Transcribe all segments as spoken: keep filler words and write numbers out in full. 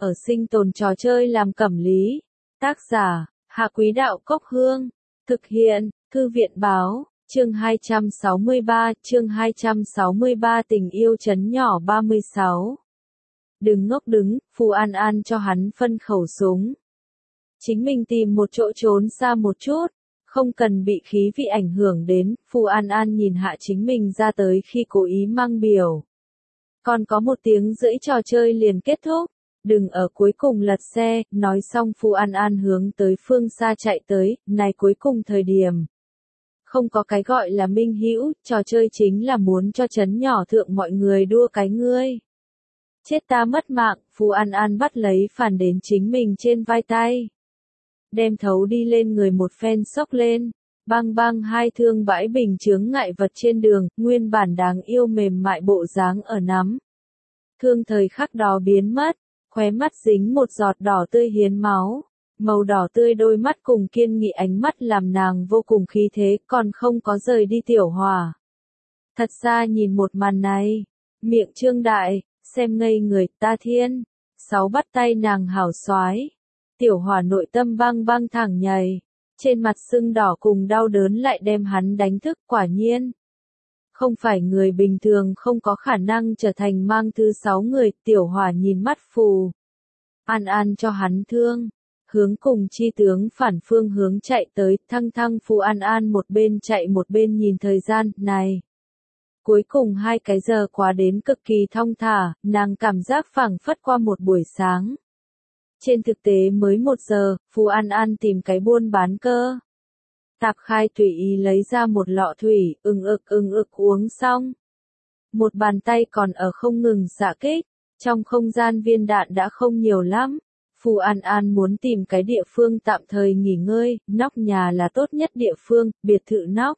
ở sinh tồn trò chơi làm cẩm lý. Tác giả, Hạ Quý Đạo Cốc Hương. Thực hiện, Thư viện Báo, chương hai trăm sáu mươi ba, chương hai trăm sáu mươi ba tình yêu trấn nhỏ ba mươi sáu. Đừng ngốc đứng, Phù An An cho hắn phân khẩu súng. Chính mình tìm một chỗ trốn xa một chút, không cần bị khí vị ảnh hưởng đến, Phù An An nhìn hạ chính mình ra tới khi cố ý mang biểu. Còn có một tiếng rưỡi trò chơi liền kết thúc, đừng ở cuối cùng lật xe, nói xong Phù An An hướng tới phương xa chạy tới, này cuối cùng thời điểm. Không có cái gọi là minh hữu, trò chơi chính là muốn cho trấn nhỏ thượng mọi người đua cái ngươi. Chết ta mất mạng, Phù An An bắt lấy phản đến chính mình trên vai tay. Đem thấu đi lên người một phen xốc lên, băng băng hai thương bãi bình chướng ngại vật trên đường, nguyên bản đáng yêu mềm mại bộ dáng ở nắm. Thương thời khắc đó biến mất, khóe mắt dính một giọt đỏ tươi hiến máu, màu đỏ tươi đôi mắt cùng kiên nghị ánh mắt làm nàng vô cùng khí thế, còn không có rời đi Tiểu Hòa. Thật ra nhìn một màn này, miệng trương đại, xem ngây người, ta thiên, sáu bắt tay nàng hảo soái. Tiểu Hòa nội tâm băng băng thẳng nhảy, trên mặt sưng đỏ cùng đau đớn lại đem hắn đánh thức, quả nhiên. Không phải người bình thường không có khả năng trở thành mang thứ sáu người, Tiểu Hòa nhìn mắt Phù An An cho hắn thương, hướng cùng chi tướng phản phương hướng chạy tới, thăng thăng Phù An An một bên chạy một bên nhìn thời gian, này. Cuối cùng hai cái giờ quá đến cực kỳ thong thả, nàng cảm giác phảng phất qua một buổi sáng. Trên thực tế mới một giờ, Phù An An tìm cái buôn bán cơ. Tạp khai tùy ý lấy ra một lọ thủy, ừng ực ừng ực uống xong. Một bàn tay còn ở không ngừng xạ kích, trong không gian viên đạn đã không nhiều lắm. Phù An An muốn tìm cái địa phương tạm thời nghỉ ngơi, nóc nhà là tốt nhất địa phương, biệt thự nóc.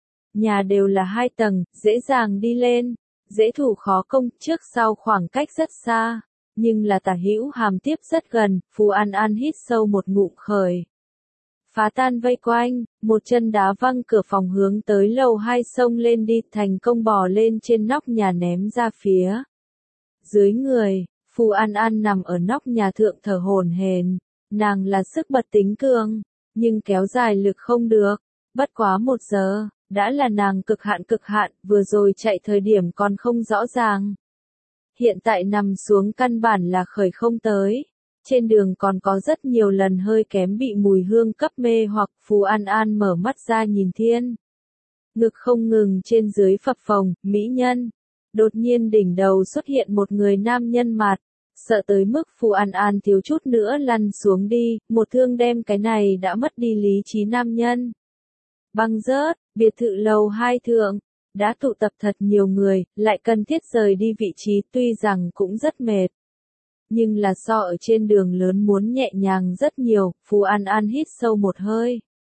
Nhà đều là hai tầng, dễ dàng đi lên, dễ thủ khó công, trước sau khoảng cách rất xa. Nhưng là tả hữu hàm tiếp rất gần, Phù An An hít sâu một ngụm khởi. Phá tan vây quanh, một chân đá văng cửa phòng hướng tới lầu hai xông lên đi, thành công bò lên trên nóc nhà ném ra phía dưới người. Phù An An nằm ở nóc nhà thượng thở hổn hển, nàng là sức bật tính cường, nhưng kéo dài lực không được, bất quá một giờ, đã là nàng cực hạn cực hạn, vừa rồi chạy thời điểm còn không rõ ràng. Hiện tại nằm xuống căn bản là khởi không tới. Trên đường còn có rất nhiều lần hơi kém bị mùi hương cấp mê hoặc Phù An An mở mắt ra nhìn thiên. Ngực không ngừng trên dưới phập phồng, mỹ nhân. Đột nhiên đỉnh đầu xuất hiện một người nam nhân mặt. Sợ tới mức Phù An An thiếu chút nữa lăn xuống đi, một thương đem cái này đã mất đi lý trí nam nhân. Băng rớt, biệt thự lầu hai thượng. Đã tụ tập thật nhiều người, lại cần thiết rời đi vị trí tuy rằng cũng rất mệt. Nhưng là so ở trên đường lớn muốn nhẹ nhàng rất nhiều, Phù An An hít sâu một hơi.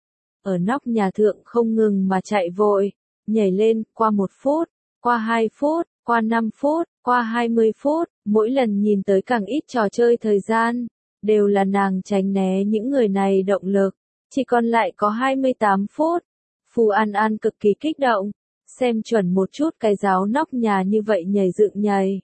Ở nóc nhà thượng không ngừng mà chạy vội, nhảy lên, qua một phút, qua hai phút, qua năm phút, qua hai mươi phút, mỗi lần nhìn tới càng ít trò chơi thời gian, đều là nàng tránh né những người này động lực, chỉ còn lại có hai mươi tám phút. Phù An An cực kỳ kích động. Xem chuẩn một chút cái giáo nóc nhà như vậy nhảy dựng nhảy.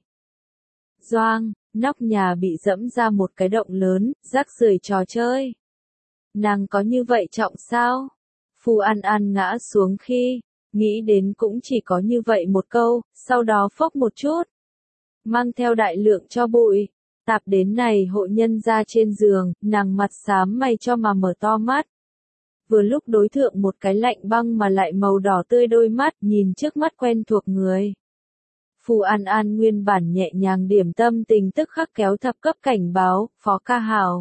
Doang, nóc nhà bị dẫm ra một cái động lớn, rác rưởi trò chơi. Nàng có như vậy trọng sao? Phù An An ngã xuống khi, nghĩ đến cũng chỉ có như vậy một câu, sau đó phốc một chút. Mang theo đại lượng cho bụi, tạp đến này hộ nhân ra trên giường, nàng mặt xám mày cho mà mở to mắt. Vừa lúc đối thượng một cái lạnh băng mà lại màu đỏ tươi đôi mắt, nhìn trước mắt quen thuộc người. Phù An An nguyên bản nhẹ nhàng điểm tâm tình tức khắc kéo thập cấp cảnh báo, Phó ca hảo.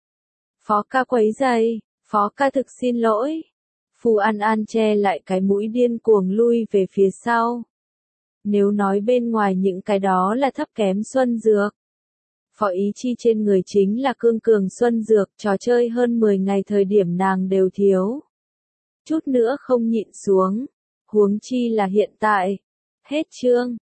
Phó ca quấy giày, Phó ca thực xin lỗi. Phù An An che lại cái mũi điên cuồng lui về phía sau. Nếu nói bên ngoài những cái đó là thấp kém xuân dược. Phó Ý Chi trên người chính là cương cường xuân dược, trò chơi hơn mười ngày thời điểm nàng đều thiếu. Chút nữa không nhịn xuống, huống chi là hiện tại. Hết chương.